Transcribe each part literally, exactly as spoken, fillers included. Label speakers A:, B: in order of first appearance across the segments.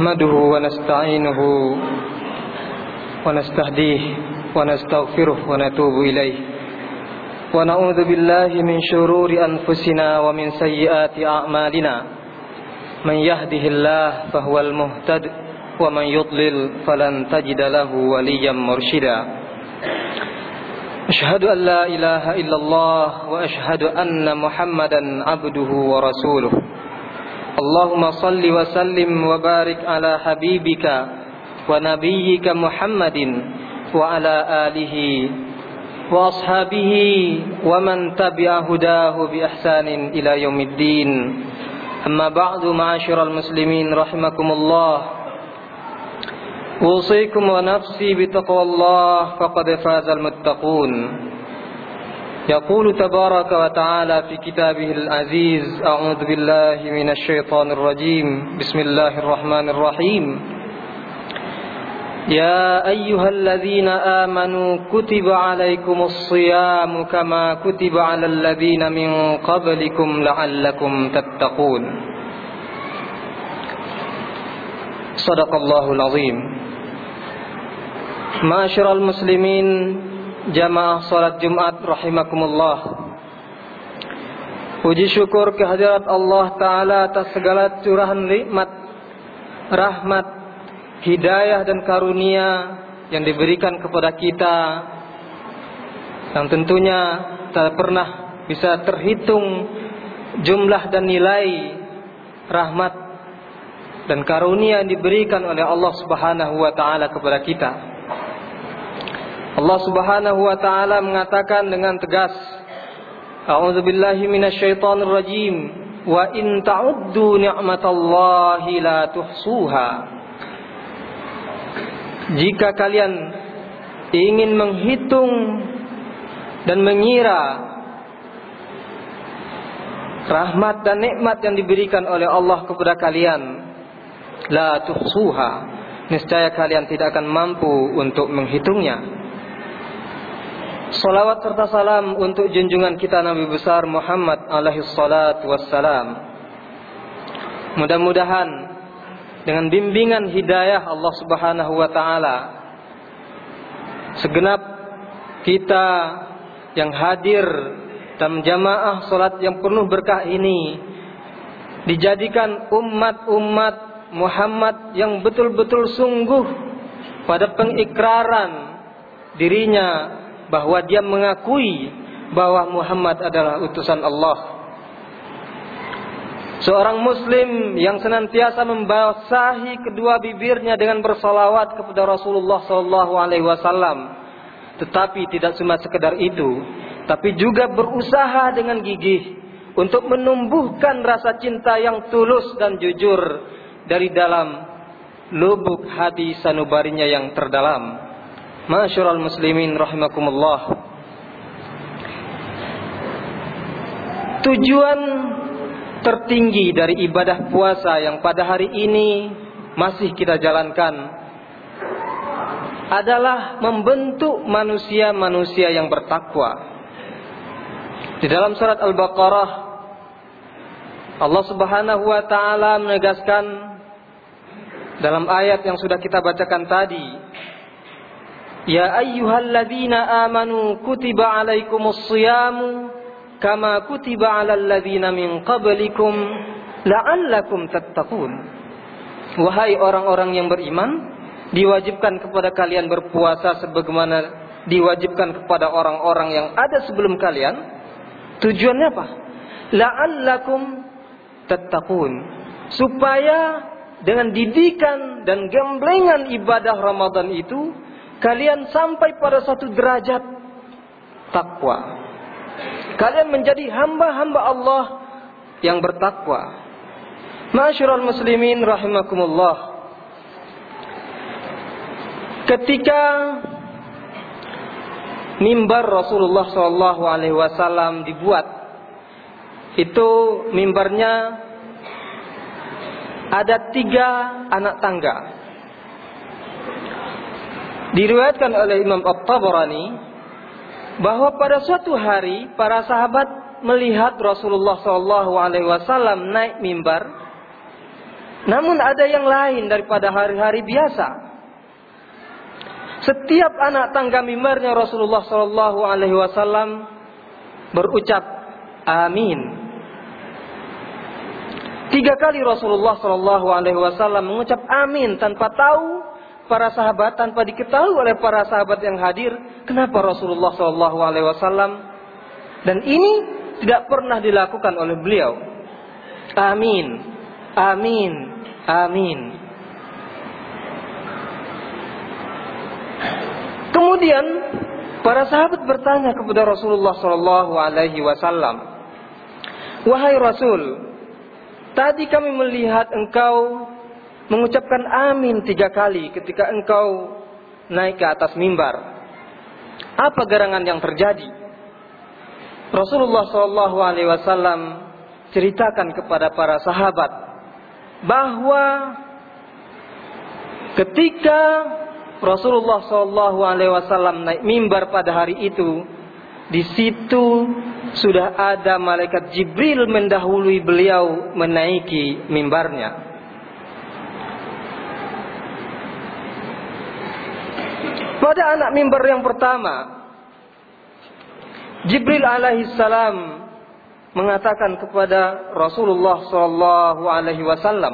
A: نحمده ونستعينه ونستهديه ونستغفره ونتوب إليه ونعوذ بالله من شرور أنفسنا ومن سيئات أعمالنا من يهده الله فهو المهتد ومن يضلل فلن تجد له وليا مرشدا أشهد أن لا إله إلا الله وأشهد أن محمدا عبده ورسوله اللهم صل وسلم وبارك على حبيبك ونبيك محمد وعلى آله وأصحابه ومن تبع هداه بإحسان إلى يوم الدين أما بعد معاشر المسلمين رحمكم الله أوصيكم ونفسي بتقوى الله فقد فاز المتقون يقول تبارك وتعالى في كتابه العزيز أعوذ بالله من الشيطان الرجيم بسم الله الرحمن الرحيم يا أيها الذين آمنوا كتب عليكم الصيام كما كتب على الذين من قبلكم لعلكم تتقون صدق الله العظيم. Ma'asyiral muslimin jamaah salat Jumat rahimakumullah. Puji syukur kehadirat Allah Ta'ala atas segala curahan nikmat, rahmat, hidayah dan karunia yang diberikan kepada kita, yang tentunya tak pernah bisa terhitung jumlah dan nilai rahmat dan karunia yang diberikan oleh Allah Subhanahu wa Ta'ala kepada kita. Allah Subhanahu wa Ta'ala mengatakan dengan tegas, A'udzu billahi minasyaitonir rajim, wa in ta'uddu ni'matallahi la tuhsuha. Jika kalian ingin menghitung dan mengira rahmat dan nikmat yang diberikan oleh Allah kepada kalian, la tuhsuha, niscaya kalian tidak akan mampu untuk menghitungnya. Salawat serta salam untuk junjungan kita Nabi besar Muhammad alaihi salatu wassalam. Mudah-mudahan dengan bimbingan hidayah Allah Subhanahu wa Ta'ala, segenap kita yang hadir dalam jamaah salat yang penuh berkah ini dijadikan umat-umat Muhammad yang betul-betul sungguh pada pengikraran dirinya bahwa dia mengakui bahwa Muhammad adalah utusan Allah. Seorang muslim yang senantiasa membasahi kedua bibirnya dengan bersalawat kepada Rasulullah sallallahu alaihi wasallam, tetapi tidak cuma sekedar itu, tapi juga berusaha dengan gigih untuk menumbuhkan rasa cinta yang tulus dan jujur dari dalam lubuk hati sanubarinya yang terdalam. Ma'asyiral muslimin rahimakumullah. Tujuan tertinggi dari ibadah puasa yang pada hari ini masih kita jalankan adalah membentuk manusia-manusia yang bertakwa. Di dalam surat Al-Baqarah, Allah Subhanahu wa Ta'ala menegaskan dalam ayat yang sudah kita bacakan tadi, Ya ayyuhalladzina amanu kutiba alaikumus siyamu kama kutiba alal ladzina min qablikum la'allakum tattaqun. Wahai orang-orang yang beriman, diwajibkan kepada kalian berpuasa sebagaimana diwajibkan kepada orang-orang yang ada sebelum kalian. Tujuannya apa? La'allakum tattaqun, supaya dengan didikan dan gemblengan ibadah Ramadan itu kalian sampai pada satu derajat takwa. Kalian menjadi hamba-hamba Allah yang bertakwa. Ma'asyiral muslimin rahimakumullah. Ketika mimbar Rasulullah sallallahu alaihi wasallam dibuat, itu mimbarnya ada tiga anak tangga. Diriwayatkan oleh Imam At-Tabarani bahwa pada suatu hari para sahabat melihat Rasulullah sallallahu alaihi wasallam naik mimbar Namun ada yang lain daripada hari-hari biasa. Setiap anak tangga mimbarnya Rasulullah Shallallahu Alaihi Wasallam berucap amin. Tiga kali Rasulullah Shallallahu Alaihi Wasallam mengucap amin tanpa tahu para sahabat, tanpa diketahui oleh para sahabat yang hadir, kenapa Rasulullah Shallallahu Alaihi Wasallam. Dan ini tidak pernah dilakukan oleh beliau. Amin, amin, amin. Kemudian para sahabat bertanya kepada Rasulullah Shallallahu Alaihi Wasallam, wahai Rasul, tadi kami melihat engkau mengucapkan amin tiga kali ketika engkau naik ke atas mimbar. Apa gerangan yang terjadi? Rasulullah Shallallahu Alaihi Wasallam ceritakan kepada para sahabat bahwa ketika Rasulullah Shallallahu Alaihi Wasallam naik mimbar pada hari itu, di situ sudah ada malaikat Jibril mendahului beliau menaiki mimbarnya. Pada anak mimbar yang pertama, Jibril alaihissalam mengatakan kepada Rasulullah Shallallahu Alaihi Wasallam,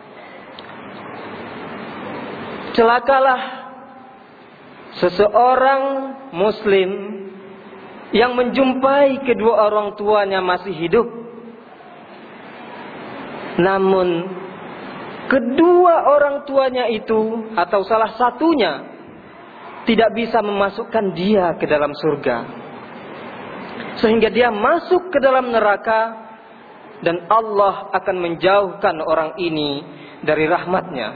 A: celakalah seseorang Muslim yang menjumpai kedua orang tuanya masih hidup, namun kedua orang tuanya itu atau salah satunya tidak bisa memasukkan dia ke dalam surga, sehingga dia masuk ke dalam neraka dan Allah akan menjauhkan orang ini dari rahmatnya.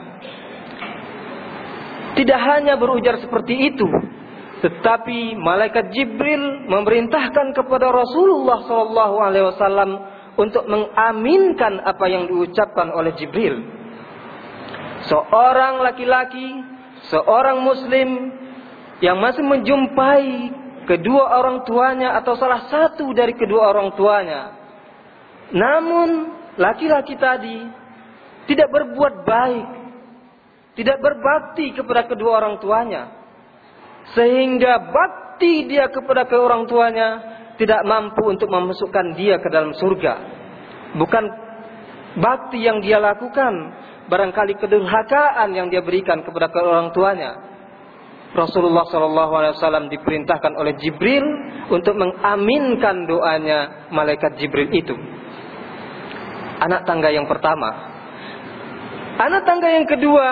A: Tidak hanya berujar seperti itu, tetapi malaikat Jibril memerintahkan kepada Rasulullah Shallallahu Alaihi Wasallam untuk mengaminkan apa yang diucapkan oleh Jibril. Seorang laki-laki, seorang Muslim yang masih menjumpai kedua orang tuanya atau salah satu dari kedua orang tuanya, namun laki-laki tadi tidak berbuat baik, tidak berbakti kepada kedua orang tuanya, sehingga bakti dia kepada kedua orang tuanya tidak mampu untuk memasukkan dia ke dalam surga. Bukan bakti yang dia lakukan, barangkali kedurhakaan yang dia berikan kepada kedua orang tuanya. Rasulullah Shallallahu Alaihi Wasallam diperintahkan oleh Jibril untuk mengaminkan doanya malaikat Jibril itu. Anak tangga yang pertama. Anak tangga yang kedua,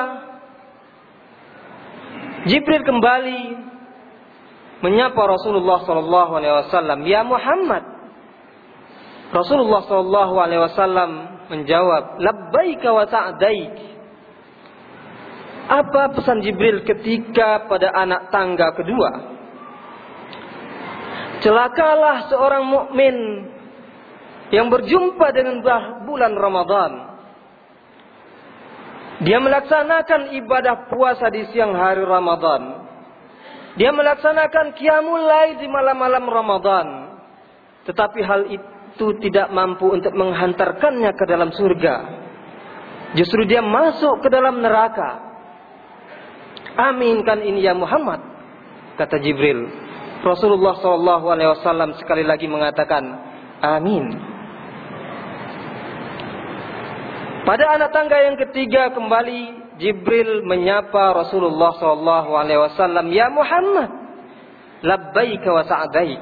A: Jibril kembali menyapa Rasulullah Shallallahu Alaihi Wasallam, ya Muhammad. Rasulullah Shallallahu Alaihi Wasallam menjawab, labbaika wa sa'daik. Apa pesan Jibril ketika pada anak tangga kedua? Celakalah seorang mukmin yang berjumpa dengan bulan Ramadan. Dia melaksanakan ibadah puasa di siang hari Ramadan. Dia melaksanakan qiyamul lail di malam-malam Ramadan. Tetapi hal itu tidak mampu untuk menghantarkannya ke dalam surga. Justru dia masuk ke dalam neraka. Aminkan ini ya Muhammad, kata Jibril. Rasulullah Shallallahu Alaihi Wasallam sekali lagi mengatakan amin. Pada anak tangga yang ketiga kembali Jibril menyapa Rasulullah Shallallahu Alaihi Wasallam, ya Muhammad, labbaika wa sa'daik.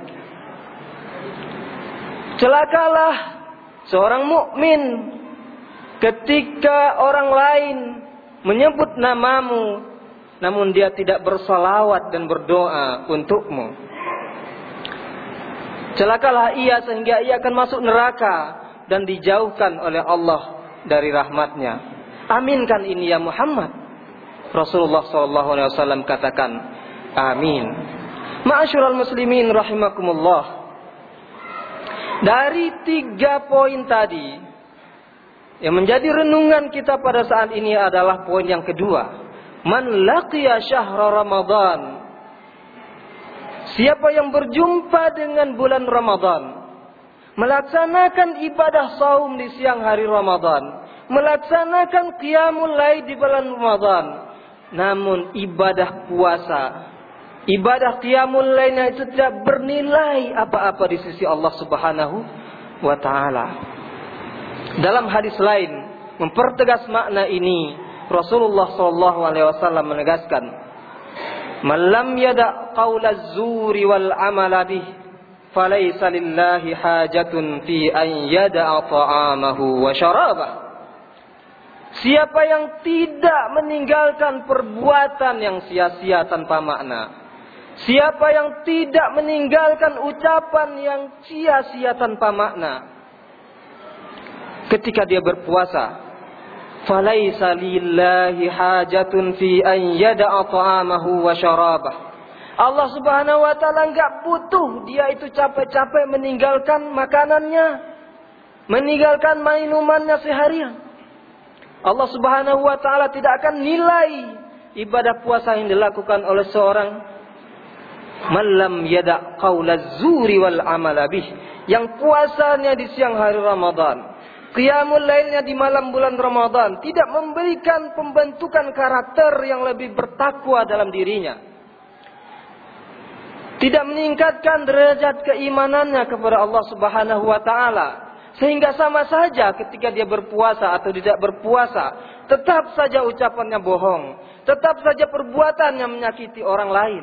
A: Celakalah seorang mukmin ketika orang lain menyebut namamu, namun dia tidak bersalawat dan berdoa untukmu. Celakalah ia sehingga ia akan masuk neraka dan dijauhkan oleh Allah dari rahmatnya. Aminkan ini ya Muhammad. Rasulullah Shallallahu Alaihi Wasallam katakan amin. Ma'asyiral muslimin rahimakumullah. Dari tiga poin tadi, yang menjadi renungan kita pada saat ini adalah poin yang kedua. Man laqiya syahra Ramadan. Siapa yang berjumpa dengan bulan Ramadan, melaksanakan ibadah saum di siang hari Ramadan, melaksanakan qiyamul lail di bulan Ramadan. Namun ibadah puasa, ibadah qiyamul lailnya itu tidak bernilai apa-apa di sisi Allah Subhanahu wa taala. Dalam hadis lain mempertegas makna ini, Rasulullah sallallahu alaihi wasallam menegaskan, "Man lam yada' qaulaz zuri wal amala bih, falaysa lillahi hajatun fi an yada'a ta'amahu wa syarabah." Siapa yang tidak meninggalkan perbuatan yang sia-sia tanpa makna, siapa yang tidak meninggalkan ucapan yang sia-sia tanpa makna ketika dia berpuasa, falaisa lillahi hajatun fi an yada'a ta'amahu wa syarabah. Allah Subhanahu wa taala enggak butuh dia itu capek-capek meninggalkan makanannya, meninggalkan minumannya seharian. Allah Subhanahu wa taala tidak akan nilai ibadah puasa yang dilakukan oleh seorang man lam yada' qaulaz zuri wal amala bih, yang puasanya di siang hari Ramadan, qiyamul lailnya di malam bulan Ramadan, tidak memberikan pembentukan karakter yang lebih bertakwa dalam dirinya, tidak meningkatkan derajat keimanannya kepada Allah Subhanahu wa taala, sehingga sama saja ketika dia berpuasa atau tidak berpuasa, tetap saja ucapannya bohong, tetap saja perbuatannya menyakiti orang lain,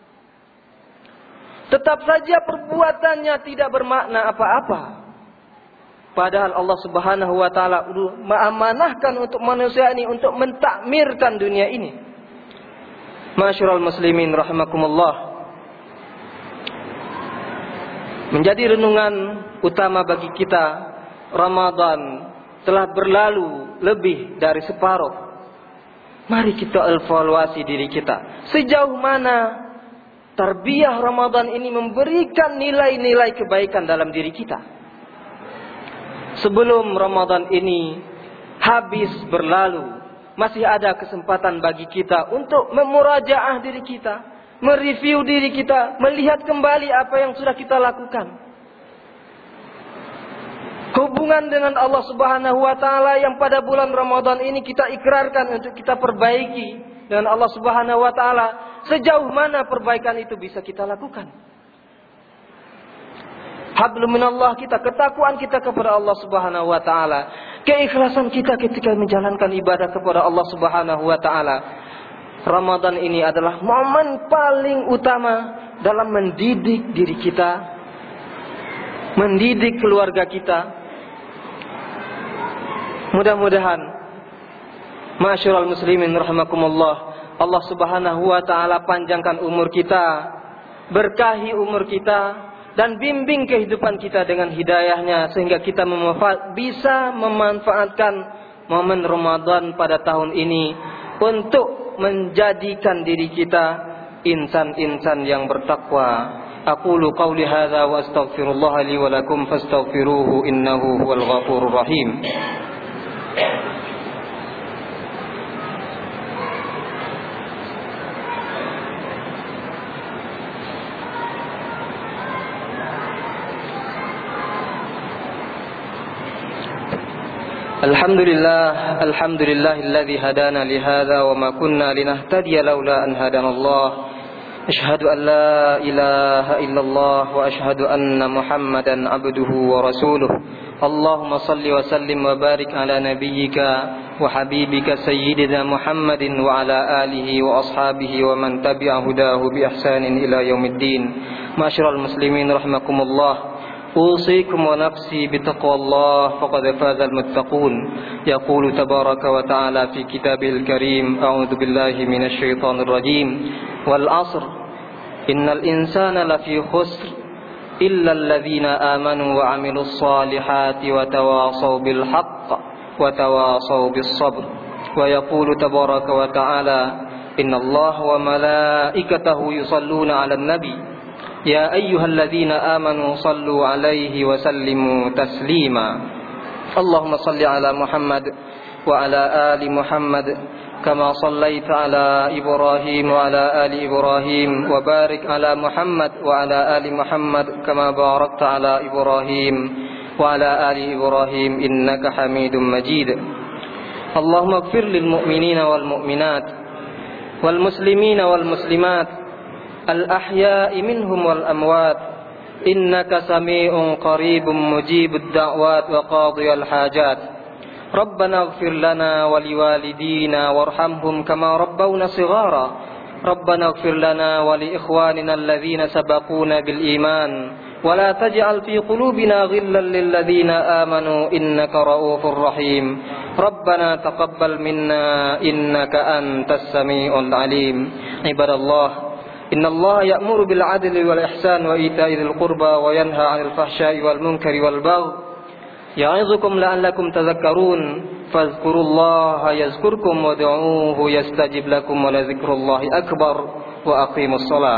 A: tetap saja perbuatannya tidak bermakna apa-apa. Padahal Allah Subhanahu wa taala mengamanahkan untuk manusia ini untuk mentakmirkan dunia ini. Ma'asyiral muslimin rahimakumullah. Menjadi renungan utama bagi kita, Ramadan telah berlalu lebih dari separuh. Mari kita evaluasi diri kita. Sejauh mana tarbiyah Ramadan ini memberikan nilai-nilai kebaikan dalam diri kita. Sebelum Ramadan ini habis berlalu, masih ada kesempatan bagi kita untuk memurajaah diri kita, mereview diri kita, melihat kembali apa yang sudah kita lakukan. Hubungan dengan Allah Subhanahu wa taala yang pada bulan Ramadan ini kita ikrarkan untuk kita perbaiki dengan Allah Subhanahu wa taala, sejauh mana perbaikan itu bisa kita lakukan? Hablum minallah kita, ketakwaan kita kepada Allah Subhanahu wa taala, keikhlasan kita ketika menjalankan ibadah kepada Allah Subhanahu wa taala. Ramadan ini adalah momen paling utama dalam mendidik diri kita, mendidik keluarga kita. Mudah-mudahan ma'asyiral muslimin rahimakumullah, Allah Subhanahu wa taala panjangkan umur kita, berkahi umur kita, dan bimbing kehidupan kita dengan hidayahnya, sehingga kita memanfaat, bisa memanfaatkan momen Ramadan pada tahun ini untuk menjadikan diri kita insan-insan yang bertakwa. Aqulu qawli hadza wa astaghfirullah li wa lakum fastaghfiruhu innahu huwal ghafurur rahim. Alhamdulillah, alhamdulillahilladzi hadana li hadza wa ma kunna linahtadiya laula an hadana Allah. Asyhadu an la ilaha illallah wa asyhadu anna Muhammadan abduhu wa rasuluh. Allahumma salli wa sallim wa barik ala nabiyyika wa habibika sayyidina Muhammadin wa ala alihi wa ashabihi wa man tabi'a hudahu bi ihsanin ila yaumiddin. Ma'asyiral muslimin rahimakumullah. أوصيكم ونفسي بتقوى الله فقد فاز المتقون. يقول تبارك وتعالى في كتابه الكريم: أعوذ بالله من الشيطان الرجيم والعصر إن الإنسان لفي خسر إلا الذين آمنوا وعملوا الصالحات وتواصوا بالحق وتواصوا بالصبر. ويقول تبارك وتعالى: إن الله وملائكته يصلون على النبي يا أيها الذين آمنوا صلوا عليه وسلموا تسليما. اللهم صل على محمد وعلى آل محمد كما صليت على إبراهيم وعلى آل إبراهيم وبارك على محمد وعلى آل محمد كما باركت على إبراهيم وعلى آل إبراهيم إنك حميد مجيد. Allahumma ighfir lil mu'minina wal mu'minat wal muslimina wal muslimat al ahya'i minhum wal amwat innaka sami'un qaribun mujibud da'wat wa qadiyal hajat. Rabbana ighfir lana wa liwalidina warhamhum kama rabbawna shighara. Rabbana ighfir lana wa li ikhwanina alladhina sabaquna bil iman wa la taj'al fi qulubina ghillan lil ladzina amanu innaka ra'ufur rahim. Rabbana taqabbal minna innaka antas samiul alim. Ibadallah, innallaha ya'muru bil 'adli wal ihsan wa ita'i dzil qurba wa yanha 'anil fahsya'i wal munkari wal baghi ya'izukum la'allakum tadhakkarun. Fadhkurullaha yazkurkum wad'uuhu yastajib lakum wa la dzikrullahi akbar wa aqimus shalah.